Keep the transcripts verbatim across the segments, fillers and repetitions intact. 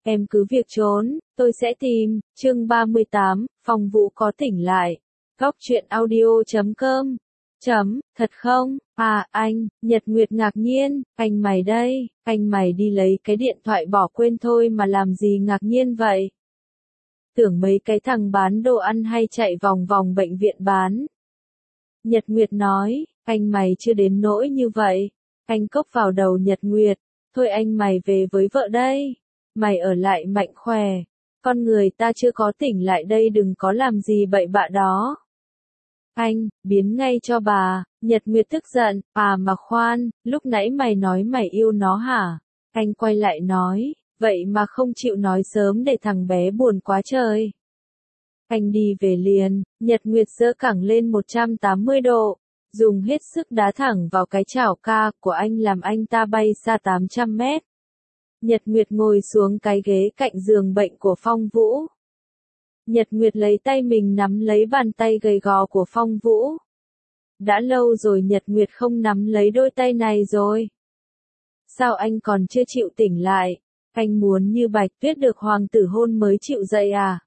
em cứ việc trốn, tôi sẽ tìm. Chương ba mươi tám, Phong Vũ có tỉnh lại. Góc truyện audio chấm com. Chấm, thật không? À, anh, Nhật Nguyệt ngạc nhiên, anh mày đây, anh mày đi lấy cái điện thoại bỏ quên thôi mà làm gì ngạc nhiên vậy? Tưởng mấy cái thằng bán đồ ăn hay chạy vòng vòng bệnh viện bán. Nhật Nguyệt nói, anh mày chưa đến nỗi như vậy. Anh cốc vào đầu Nhật Nguyệt, thôi anh mày về với vợ đây. Mày ở lại mạnh khỏe, con người ta chưa có tỉnh lại đây đừng có làm gì bậy bạ đó. Anh, biến ngay cho bà. Nhật Nguyệt tức giận, à mà khoan, lúc nãy mày nói mày yêu nó hả? Anh quay lại nói, vậy mà không chịu nói sớm để thằng bé buồn quá trời. Anh đi về liền. Nhật Nguyệt giơ cẳng lên một trăm tám mươi độ, dùng hết sức đá thẳng vào cái chảo ca của anh làm anh ta bay xa tám trăm mét. Nhật Nguyệt ngồi xuống cái ghế cạnh giường bệnh của Phong Vũ. Nhật Nguyệt lấy tay mình nắm lấy bàn tay gầy gò của Phong Vũ. Đã lâu rồi Nhật Nguyệt không nắm lấy đôi tay này rồi. Sao anh còn chưa chịu tỉnh lại? Anh muốn như Bạch Tuyết được hoàng tử hôn mới chịu dậy à?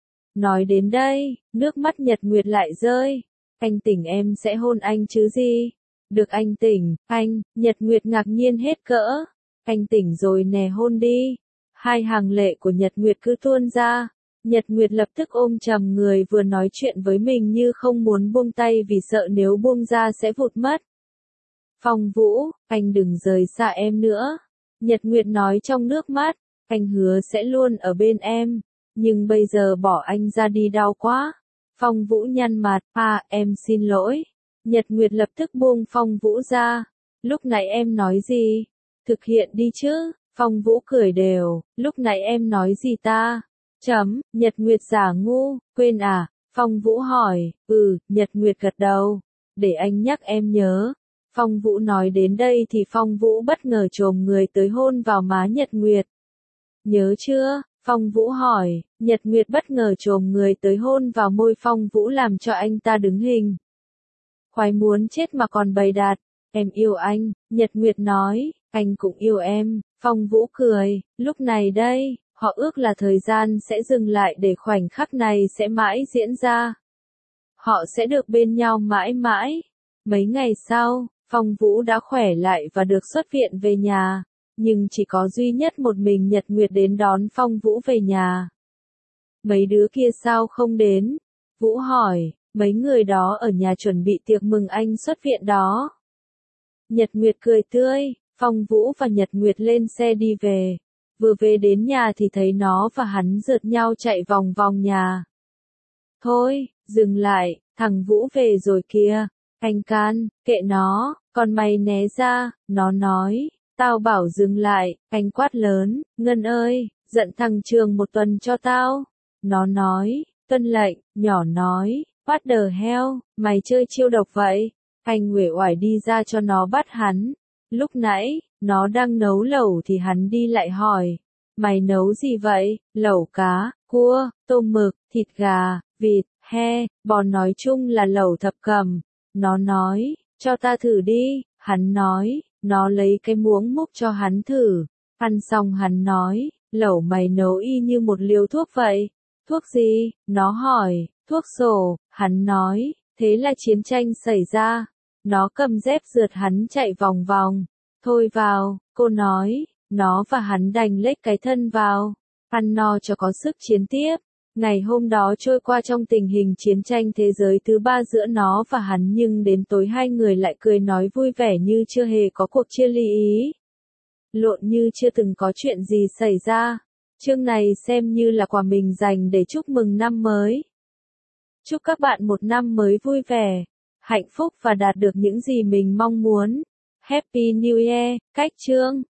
Nói đến đây, nước mắt Nhật Nguyệt lại rơi. Anh tỉnh em sẽ hôn anh chứ gì? Được anh tỉnh, anh, Nhật Nguyệt ngạc nhiên hết cỡ. Anh tỉnh rồi nè hôn đi. Hai hàng lệ của Nhật Nguyệt cứ tuôn ra. Nhật Nguyệt lập tức ôm chầm người vừa nói chuyện với mình như không muốn buông tay vì sợ nếu buông ra sẽ vụt mất. Phong Vũ, anh đừng rời xa em nữa. Nhật Nguyệt nói trong nước mắt, anh hứa sẽ luôn ở bên em. Nhưng bây giờ bỏ anh ra đi đau quá. Phong Vũ nhăn mặt, à em xin lỗi. Nhật Nguyệt lập tức buông Phong Vũ ra. Lúc nãy em nói gì? Thực hiện đi chứ. Phong Vũ cười đều, lúc nãy em nói gì ta? Chấm, Nhật Nguyệt giả ngu, quên à? Phong Vũ hỏi, ừ, Nhật Nguyệt gật đầu. Để anh nhắc em nhớ. Phong Vũ nói đến đây thì Phong Vũ bất ngờ chồm người tới hôn vào má Nhật Nguyệt. Nhớ chưa? Phong Vũ hỏi, Nhật Nguyệt bất ngờ chồm người tới hôn vào môi Phong Vũ làm cho anh ta đứng hình. Khoái muốn chết mà còn bày đặt, em yêu anh, Nhật Nguyệt nói, anh cũng yêu em, Phong Vũ cười, lúc này đây, họ ước là thời gian sẽ dừng lại để khoảnh khắc này sẽ mãi diễn ra. Họ sẽ được bên nhau mãi mãi. Mấy ngày sau, Phong Vũ đã khỏe lại và được xuất viện về nhà. Nhưng chỉ có duy nhất một mình Nhật Nguyệt đến đón Phong Vũ về nhà. Mấy đứa kia sao không đến? Vũ hỏi, mấy người đó ở nhà chuẩn bị tiệc mừng anh xuất viện đó. Nhật Nguyệt cười tươi, Phong Vũ và Nhật Nguyệt lên xe đi về. Vừa về đến nhà thì thấy nó và hắn rượt nhau chạy vòng vòng nhà. Thôi, dừng lại, thằng Vũ về rồi kìa. Anh can, kệ nó, còn mày né ra, nó nói. Tao bảo dừng lại, anh quát lớn, Ngân ơi, giận thằng Trường một tuần cho tao. Nó nói, tuân lệnh, nhỏ nói, what the hell, mày chơi chiêu độc vậy. Anh uể oải đi ra cho nó bắt hắn. Lúc nãy, nó đang nấu lẩu thì hắn đi lại hỏi, mày nấu gì vậy? Lẩu cá, cua, tôm mực, thịt gà, vịt, he, bò nói chung là lẩu thập cẩm. Nó nói, cho ta thử đi, hắn nói. Nó lấy cái muỗng múc cho hắn thử. Ăn xong hắn nói, lẩu mày nấu y như một liều thuốc vậy. Thuốc gì? Nó hỏi, thuốc sổ. Hắn nói, thế là chiến tranh xảy ra. Nó cầm dép rượt hắn chạy vòng vòng. Thôi vào, cô nói, nó và hắn đành lết cái thân vào. Ăn no cho có sức chiến tiếp. Ngày hôm đó trôi qua trong tình hình chiến tranh thế giới thứ ba giữa nó và hắn nhưng đến tối hai người lại cười nói vui vẻ như chưa hề có cuộc chia ly ý. Lộn như chưa từng có chuyện gì xảy ra. Chương này xem như là quà mình dành để chúc mừng năm mới. Chúc các bạn một năm mới vui vẻ, hạnh phúc và đạt được những gì mình mong muốn. Happy New Year, cách chương.